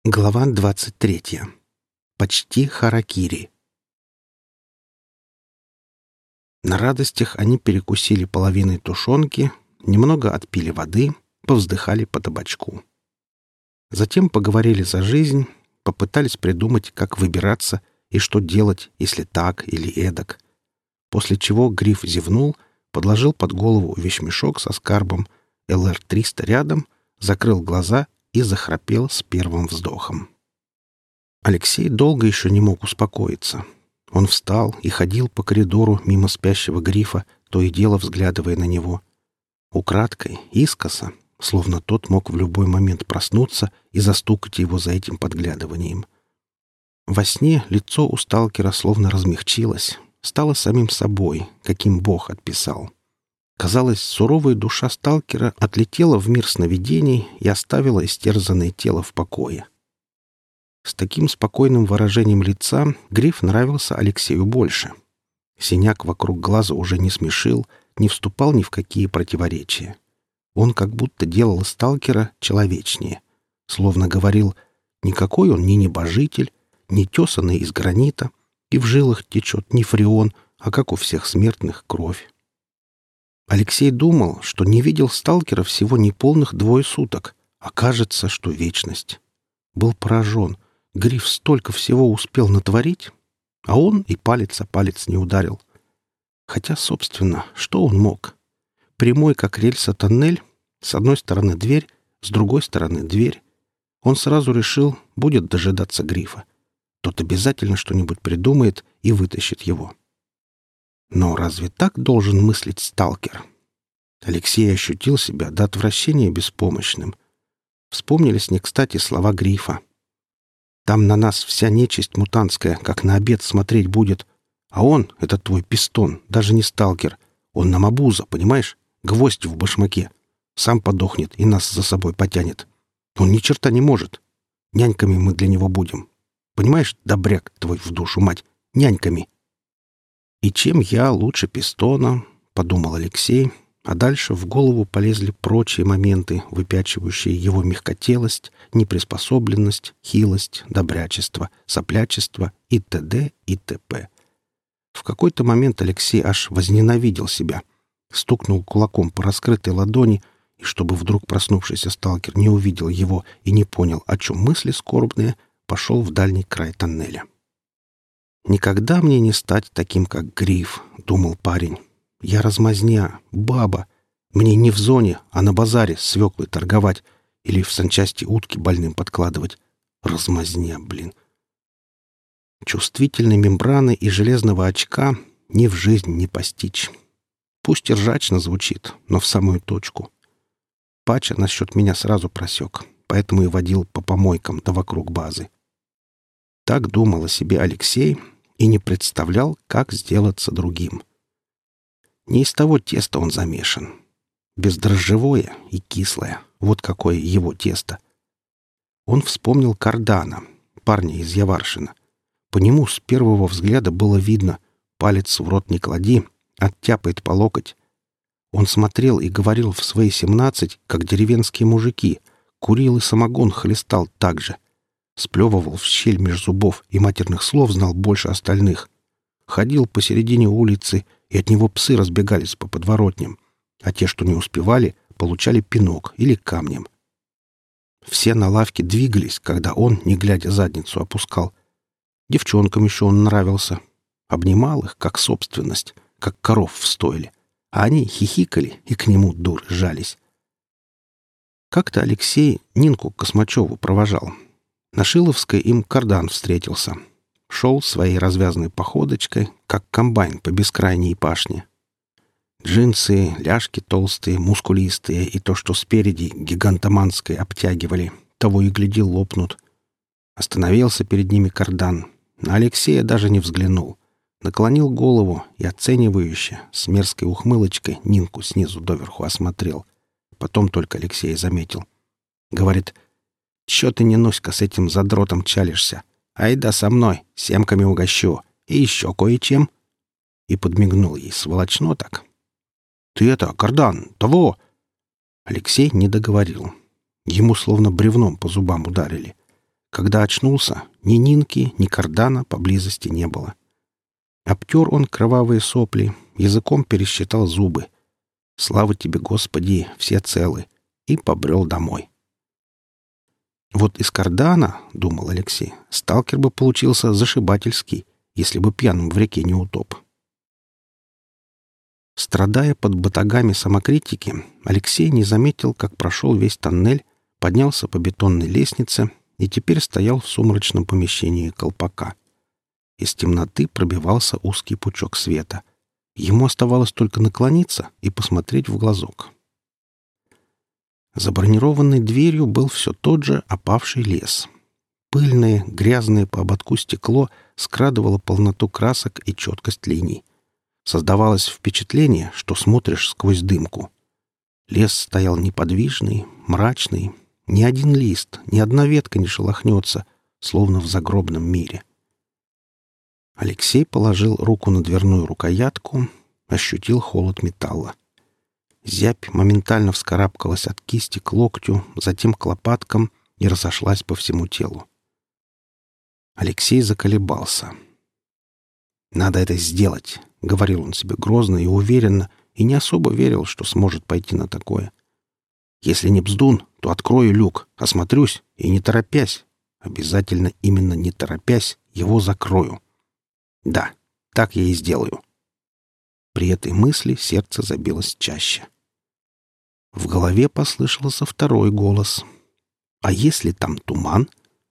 Глава 23. Почти харакири. На радостях они перекусили половиной тушенки, немного отпили воды, повздыхали по табачку. Затем поговорили за жизнь, попытались придумать, как выбираться и что делать, если так или эдак. После чего Гриф зевнул, подложил под голову вещмешок со скарбом, ЛР-300 рядом, закрыл глаза и захрапел с первым вздохом. Алексей долго еще не мог успокоиться. Он встал и ходил по коридору мимо спящего Грифа, то и дело взглядывая на него. Украдкой, искоса, словно тот мог в любой момент проснуться и застукать его за этим подглядыванием. Во сне лицо у сталкера словно размягчилось, стало самим собой, каким Бог отписал. Казалось, суровая душа сталкера отлетела в мир сновидений и оставила истерзанное тело в покое. С таким спокойным выражением лица Гриф нравился Алексею больше. Синяк вокруг глаза уже не смешил, не вступал ни в какие противоречия. Он как будто делал сталкера человечнее, словно говорил: никакой он не небожитель, не тесанный из гранита, и в жилах течет не фреон, а как у всех смертных кровь. Алексей думал, что не видел сталкера всего неполных 2 суток, а кажется, что вечность. Был поражен. Гриф столько всего успел натворить, а он и палец о палец не ударил. Хотя, собственно, что он мог? Прямой, как рельса, тоннель, с одной стороны дверь, с другой стороны дверь. Он сразу решил, будет дожидаться Грифа. Тот обязательно что-нибудь придумает и вытащит его. Но разве так должен мыслить сталкер? Алексей ощутил себя до отвращения беспомощным. Вспомнились не кстати слова Грифа. «Там на нас вся нечисть мутантская, как на обед смотреть будет. А он, этот твой пистон, даже не сталкер. Он нам обуза, понимаешь? Гвоздь в башмаке. Сам подохнет и нас за собой потянет. Он ни черта не может. Няньками мы для него будем. Понимаешь, добряк твой в душу мать, няньками». «И чем я лучше пистона?» — подумал Алексей, а дальше в голову полезли прочие моменты, выпячивающие его мягкотелость, неприспособленность, хилость, добрячество, соплячество и т.д. и т.п. В какой-то момент Алексей аж возненавидел себя, стукнул кулаком по раскрытой ладони, и чтобы вдруг проснувшийся сталкер не увидел его и не понял, о чем мысли скорбные, пошел в дальний край тоннеля. «Никогда мне не стать таким, как Гриф», — думал парень. «Я размазня, баба. Мне не в зоне, а на базаре свеклой торговать или в санчасти утки больным подкладывать. Размазня, блин». Чувствительной мембраны и железного очка ни в жизнь не постичь. Пусть и ржачно звучит, но в самую точку. Пача насчет меня сразу просек, поэтому и водил по помойкам да вокруг базы. Так думал о себе Алексей и не представлял, как сделаться другим. Не из того теста он замешан. Бездрожжевое и кислое. Вот какое его тесто. Он вспомнил Кардана, парня из Яваршина. По нему с первого взгляда было видно: палец в рот не клади, оттяпает по локоть. Он смотрел и говорил в свои 17, как деревенские мужики, курил и самогон хлестал так же. Сплевывал в щель меж зубов и матерных слов знал больше остальных. Ходил посередине улицы, и от него псы разбегались по подворотням, а те, что не успевали, получали пинок или камнем. Все на лавке двигались, когда он, не глядя, задницу опускал. Девчонкам еще он нравился. Обнимал их, как собственность, как коров в стойле, а они хихикали и к нему, дуры, жались. Как-то Алексей Нинку Космачеву провожал. На Шиловской им Кардан встретился. Шел своей развязанной походочкой, как комбайн по бескрайней пашне. Джинсы, ляжки толстые, мускулистые, и то, что спереди гигантоманской обтягивали, того и гляди лопнут. Остановился перед ними Кардан. На Алексея даже не взглянул. Наклонил голову и оценивающе, с мерзкой ухмылочкой, Нинку снизу доверху осмотрел. Потом только Алексей заметил. Говорит: «Чё ты, Нинуська, с этим задротом чалишься? Айда со мной, семками угощу. И еще кое-чем». И подмигнул ей сволочно так. «Ты это, Кардан, того!» Алексей не договорил. Ему словно бревном по зубам ударили. Когда очнулся, ни Нинки, ни Кардана поблизости не было. Обтер он кровавые сопли, языком пересчитал зубы. «Слава тебе, Господи, все целы!» И побрел домой. Вот из Кардана, — думал Алексей, — сталкер бы получился зашибательский, если бы пьяным в реке не утоп. Страдая под батагами самокритики, Алексей не заметил, как прошел весь тоннель, поднялся по бетонной лестнице и теперь стоял в сумрачном помещении колпака. Из темноты пробивался узкий пучок света. Ему оставалось только наклониться и посмотреть в глазок. За бронированной дверью был все тот же опавший лес. Пыльное, грязное по ободку стекло скрадывало полноту красок и четкость линий. Создавалось впечатление, что смотришь сквозь дымку. Лес стоял неподвижный, мрачный. Ни один лист, ни одна ветка не шелохнется, словно в загробном мире. Алексей положил руку на дверную рукоятку, ощутил холод металла. Зябь моментально вскарабкалась от кисти к локтю, затем к лопаткам и разошлась по всему телу. Алексей заколебался. «Надо это сделать», — говорил он себе грозно и уверенно, и не особо верил, что сможет пойти на такое. «Если не бздун, то открою люк, осмотрюсь и, не торопясь, обязательно именно не торопясь, его закрою. Да, так я и сделаю». При этой мысли сердце забилось чаще. В голове послышался второй голос. «А если там туман?»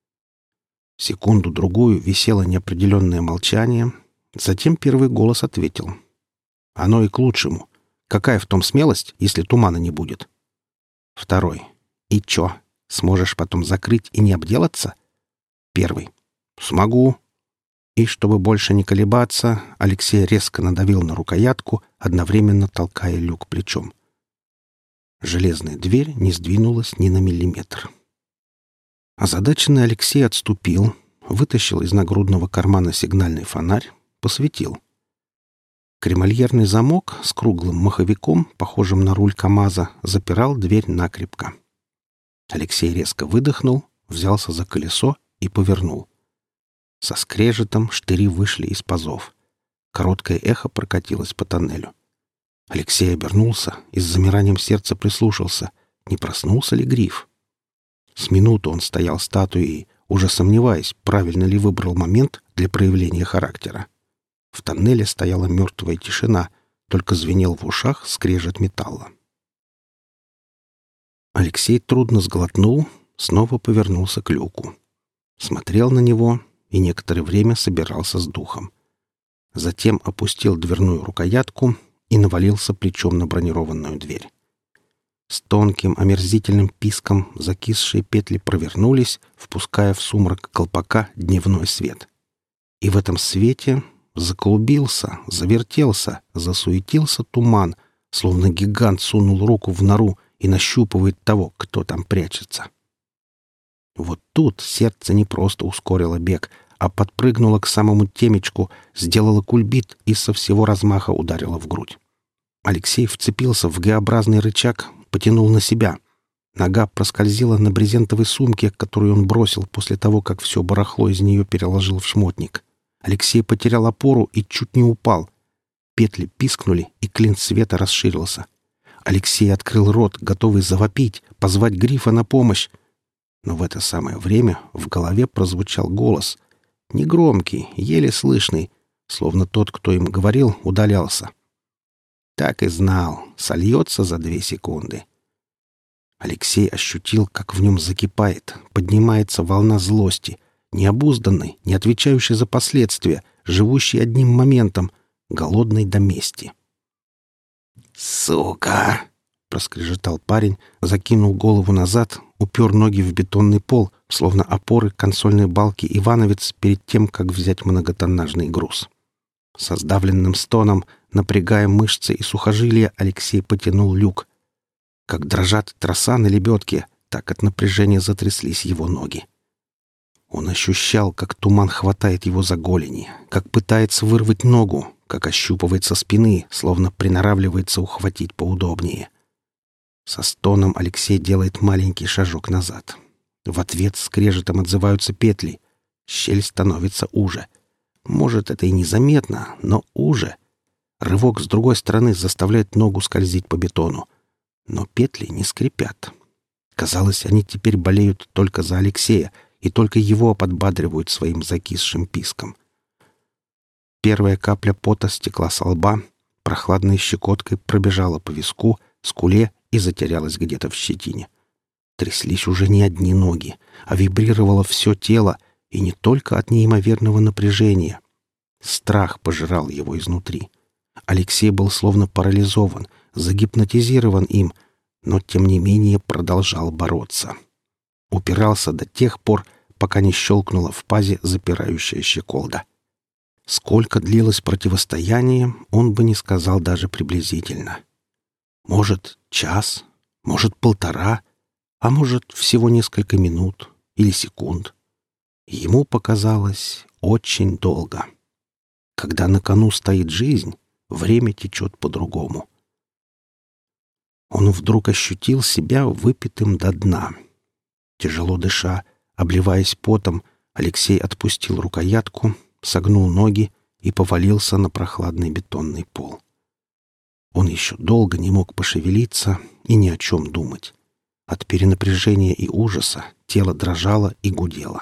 Секунду-другую висело неопределенное молчание. Затем первый голос ответил. «Оно и к лучшему. Какая в том смелость, если тумана не будет?» Второй. «И чё, сможешь потом закрыть и не обделаться?» Первый. «Смогу». И, чтобы больше не колебаться, Алексей резко надавил на рукоятку, одновременно толкая люк плечом. Железная дверь не сдвинулась ни на миллиметр. Озадаченный Алексей отступил, вытащил из нагрудного кармана сигнальный фонарь, посветил. Кремольерный замок с круглым маховиком, похожим на руль КамАЗа, запирал дверь накрепко. Алексей резко выдохнул, взялся за колесо и повернул. Со скрежетом штыри вышли из пазов. Короткое эхо прокатилось по тоннелю. Алексей обернулся и с замиранием сердца прислушался, не проснулся ли Гриф. С минуту он стоял статуей, уже сомневаясь, правильно ли выбрал момент для проявления характера. В тоннеле стояла мертвая тишина, только звенел в ушах скрежет металла. Алексей трудно сглотнул, снова повернулся к люку. Смотрел на него и некоторое время собирался с духом. Затем опустил дверную рукоятку и навалился плечом на бронированную дверь. С тонким омерзительным писком закисшие петли провернулись, впуская в сумрак колпака дневной свет. И в этом свете заклубился, завертелся, засуетился туман, словно гигант сунул руку в нору и нащупывает того, кто там прячется. Вот тут сердце не просто ускорило бег, а подпрыгнуло к самому темечку, сделало кульбит и со всего размаха ударило в грудь. Алексей вцепился в Г-образный рычаг, потянул на себя. Нога проскользила на брезентовой сумке, которую он бросил после того, как все барахло из нее переложил в шмотник. Алексей потерял опору и чуть не упал. Петли пискнули, и клин света расширился. Алексей открыл рот, готовый завопить, позвать Грифа на помощь. Но в это самое время в голове прозвучал голос. Негромкий, еле слышный, словно тот, кто им говорил, удалялся. Так и знал, сольется за 2 секунды. Алексей ощутил, как в нем закипает, поднимается волна злости, необузданной, не отвечающей за последствия, живущей одним моментом, голодной до мести. «Сука!» — проскрежетал парень, закинул голову назад, упер ноги в бетонный пол, словно опоры консольной балки Ивановец перед тем, как взять многотоннажный груз. Со сдавленным стоном, напрягая мышцы и сухожилия, Алексей потянул люк. Как дрожат троса на лебедке, так от напряжения затряслись его ноги. Он ощущал, как туман хватает его за голени, как пытается вырвать ногу, как ощупывает со спины, словно приноравливается ухватить поудобнее. Со стоном Алексей делает маленький шажок назад. В ответ скрежетом отзываются петли. Щель становится уже. Может, это и незаметно, но уже. Рывок с другой стороны заставляет ногу скользить по бетону. Но петли не скрипят. Казалось, они теперь болеют только за Алексея, и только его подбадривают своим закисшим писком. Первая капля пота стекла со лба, прохладной щекоткой пробежала по виску, скуле и затерялась где-то в щетине. Тряслись уже не одни ноги, а вибрировало все тело, и не только от неимоверного напряжения. Страх пожирал его изнутри. Алексей был словно парализован, загипнотизирован им, но тем не менее продолжал бороться. Упирался до тех пор, пока не щелкнула в пазе запирающая щеколда. Сколько длилось противостояние, он бы не сказал даже приблизительно. Может, час, может, полтора, а может, всего несколько минут или секунд. Ему показалось очень долго. Когда на кону стоит жизнь, время течет по-другому. Он вдруг ощутил себя выпитым до дна. Тяжело дыша, обливаясь потом, Алексей отпустил рукоятку, согнул ноги и повалился на прохладный бетонный пол. Он еще долго не мог пошевелиться и ни о чем думать. От перенапряжения и ужаса тело дрожало и гудело.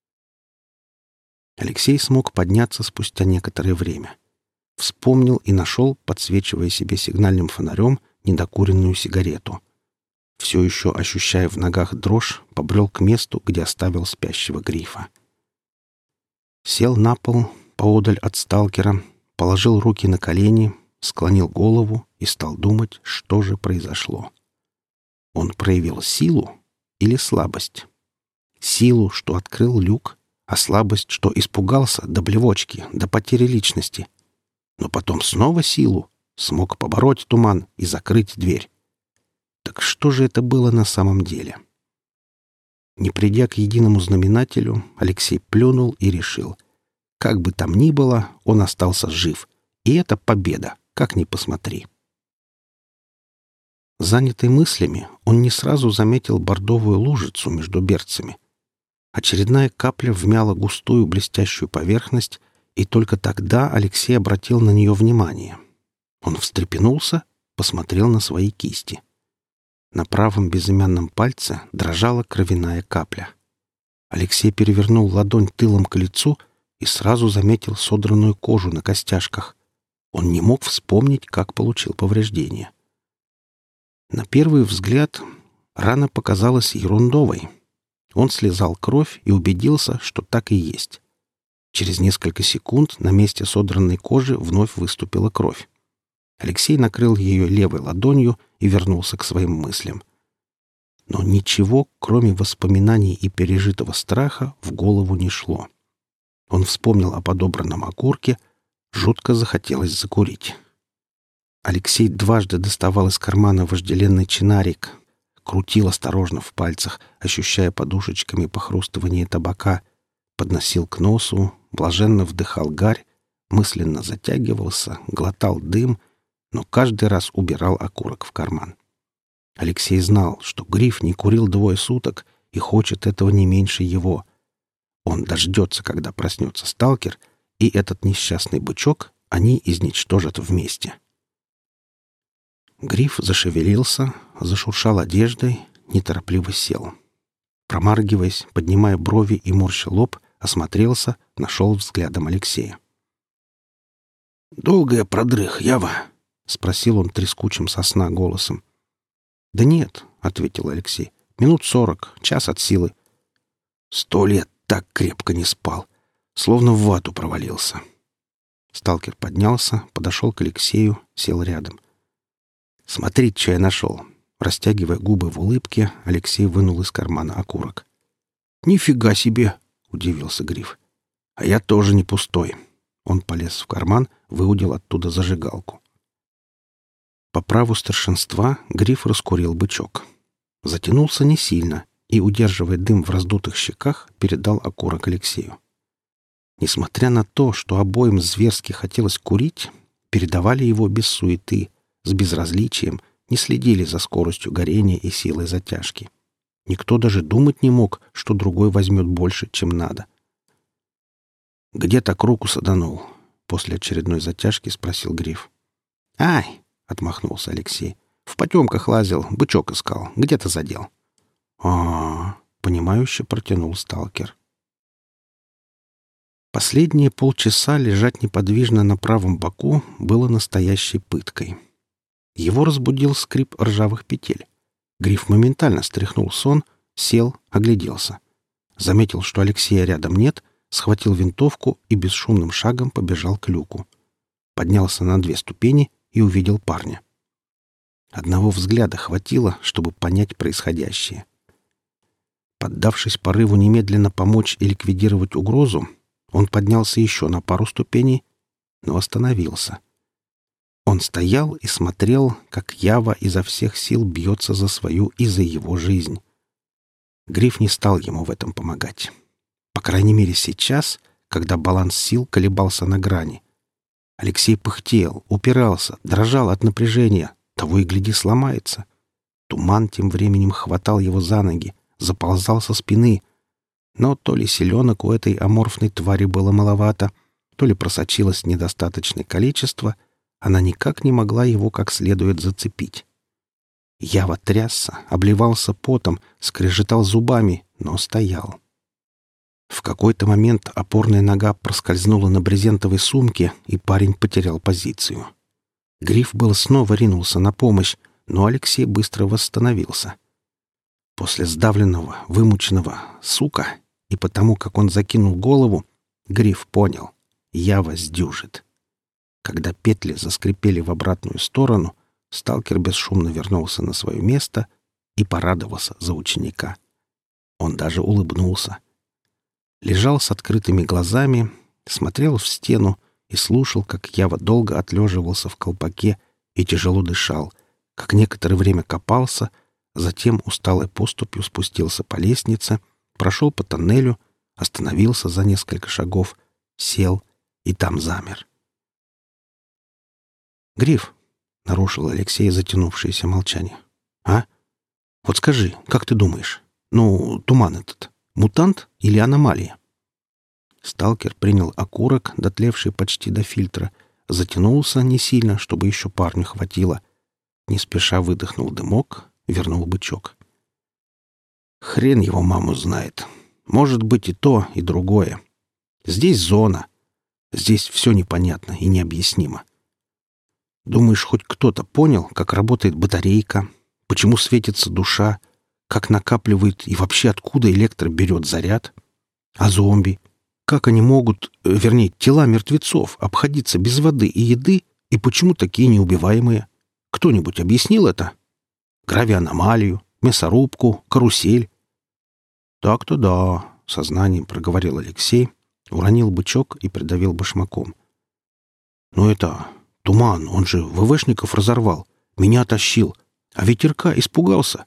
Алексей смог подняться спустя некоторое время. Вспомнил и нашел, подсвечивая себе сигнальным фонарем, недокуренную сигарету. Все еще ощущая в ногах дрожь, побрел к месту, где оставил спящего Грифа. Сел на пол, поодаль от сталкера, положил руки на колени, склонил голову и стал думать, что же произошло. Он проявил силу или слабость? Силу, что открыл люк, а слабость, что испугался до блевочки, до потери личности. Но потом снова силу, смог побороть туман и закрыть дверь. Так что же это было на самом деле? Не придя к единому знаменателю, Алексей плюнул и решил. Как бы там ни было, он остался жив. И это победа, как ни посмотри. Занятый мыслями, он не сразу заметил бордовую лужицу между берцами. Очередная капля вмяла густую блестящую поверхность, и только тогда Алексей обратил на нее внимание. Он встрепенулся, посмотрел на свои кисти. На правом безымянном пальце дрожала кровяная капля. Алексей перевернул ладонь тылом к лицу и сразу заметил содранную кожу на костяшках. Он не мог вспомнить, как получил повреждение. На первый взгляд рана показалась ерундовой. Он слезал кровь и убедился, что так и есть. Через несколько секунд на месте содранной кожи вновь выступила кровь. Алексей накрыл ее левой ладонью и вернулся к своим мыслям. Но ничего, кроме воспоминаний и пережитого страха, в голову не шло. Он вспомнил о подобранном окурке, жутко захотелось закурить. Алексей дважды доставал из кармана вожделенный чинарик, крутил осторожно в пальцах, ощущая подушечками похрустывание табака, подносил к носу, блаженно вдыхал гарь, мысленно затягивался, глотал дым, но каждый раз убирал окурок в карман. Алексей знал, что Гриф не курил 2 суток и хочет этого не меньше его. Он дождется, когда проснется сталкер, и этот несчастный бычок они изничтожат вместе. Гриф зашевелился, зашуршал одеждой, неторопливо сел. Промаргиваясь, поднимая брови и морща лоб, осмотрелся, нашел взглядом Алексея. «Долго я продрых, Ява?» — спросил он трескучим со сна голосом. «Да нет», — ответил Алексей, — «минут 40, час от силы». 100 лет так крепко не спал, словно в вату провалился. Сталкер поднялся, подошел к Алексею, сел рядом. «Смотри, что я нашел». Растягивая губы в улыбке, Алексей вынул из кармана окурок. «Нифига себе!» — удивился Гриф. «А я тоже не пустой». Он полез в карман, выудил оттуда зажигалку. По праву старшинства Гриф раскурил бычок. Затянулся не сильно и, удерживая дым в раздутых щеках, передал окурок Алексею. Несмотря на то, что обоим зверски хотелось курить, передавали его без суеты, с безразличием, не следили за скоростью горения и силой затяжки. Никто даже думать не мог, что другой возьмет больше, чем надо. «Где так руку саданул?» — после очередной затяжки спросил Гриф. «Ай!» — отмахнулся Алексей. «В потемках лазил, бычок искал. Где-то задел». «А-а-а!» — понимающе протянул сталкер. Последние полчаса лежать неподвижно на правом боку было настоящей пыткой. Его разбудил скрип ржавых петель. Гриф моментально стряхнул сон, сел, огляделся. Заметил, что Алексея рядом нет, схватил винтовку и бесшумным шагом побежал к люку. Поднялся на 2 ступени и увидел парня. Одного взгляда хватило, чтобы понять происходящее. Поддавшись порыву немедленно помочь и ликвидировать угрозу, он поднялся еще на пару ступеней, но остановился. Он стоял и смотрел, как Ява изо всех сил бьется за свою и за его жизнь. Гриф не стал ему в этом помогать. По крайней мере, сейчас, когда баланс сил колебался на грани. Алексей пыхтел, упирался, дрожал от напряжения, того и гляди сломается. Туман тем временем хватал его за ноги, заползал со спины. Но то ли селенок у этой аморфной твари было маловато, то ли просочилось недостаточное количество, она никак не могла его как следует зацепить. Ява трясся, обливался потом, скрежетал зубами, но стоял. В какой-то момент опорная нога проскользнула на брезентовой сумке, и парень потерял позицию. Гриф был снова ринулся на помощь, но Алексей быстро восстановился. После сдавленного, вымученного «сука» и потому, как он закинул голову, Гриф понял — Ява сдюжит. Когда петли заскрипели в обратную сторону, сталкер бесшумно вернулся на свое место и порадовался за ученика. Он даже улыбнулся. Лежал с открытыми глазами, смотрел в стену и слушал, как Ява долго отлеживался в колпаке и тяжело дышал, как некоторое время копался, затем усталой поступью спустился по лестнице, прошел по тоннелю, остановился за несколько шагов, сел и там замер. «Гриф», — нарушил Алексей затянувшееся молчание. «А? Вот скажи, как ты думаешь? Ну, туман этот, мутант или аномалия?» Сталкер принял окурок, дотлевший почти до фильтра, затянулся не сильно, чтобы еще парню хватило. Не спеша выдохнул дымок, вернул бычок. «Хрен его маму знает. Может быть и то, и другое. Здесь зона. Здесь все непонятно и необъяснимо. Думаешь, хоть кто-то понял, как работает батарейка, почему светится душа, как накапливает и вообще откуда электро берет заряд? А зомби? Как они могут, вернее, тела мертвецов, обходиться без воды и еды, и почему такие неубиваемые? Кто-нибудь объяснил это? Гравианомалию, мясорубку, карусель?» «Так-то да», — сознанием проговорил Алексей, уронил бычок и придавил башмаком. «Но это... туман, он же ВВшников разорвал, меня тащил, а ветерка испугался».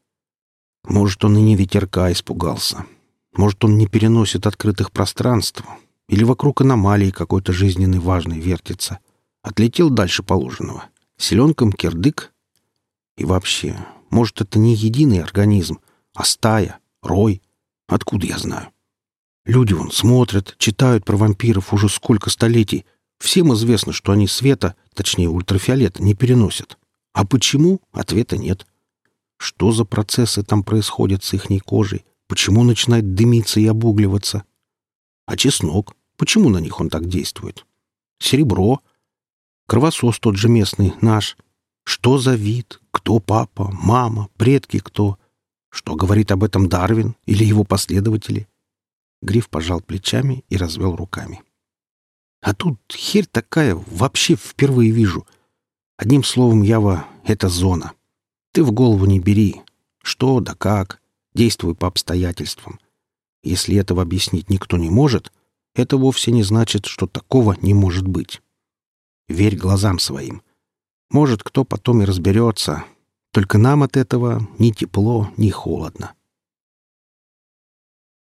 «Может, он и не ветерка испугался. Может, он не переносит открытых пространств, или вокруг аномалии какой-то жизненный важный вертится. Отлетел дальше положенного. Селенком кирдык. И вообще, может, это не единый организм, а стая, рой. Откуда я знаю? Люди вон смотрят, читают про вампиров уже сколько столетий. Всем известно, что они света, точнее ультрафиолета, не переносят. А почему? Ответа нет. Что за процессы там происходят с ихней кожей? Почему начинает дымиться и обугливаться? А чеснок? Почему на них он так действует? Серебро? Кровосос тот же местный, наш. Что за вид? Кто папа, мама, предки кто? Что говорит об этом Дарвин или его последователи?» Гриф пожал плечами и развел руками. «А тут херь такая, вообще впервые вижу. Одним словом, Ява — это зона. Ты в голову не бери. Что да как. Действуй по обстоятельствам. Если этого объяснить никто не может, это вовсе не значит, что такого не может быть. Верь глазам своим. Может, кто потом и разберется. Только нам от этого ни тепло, ни холодно.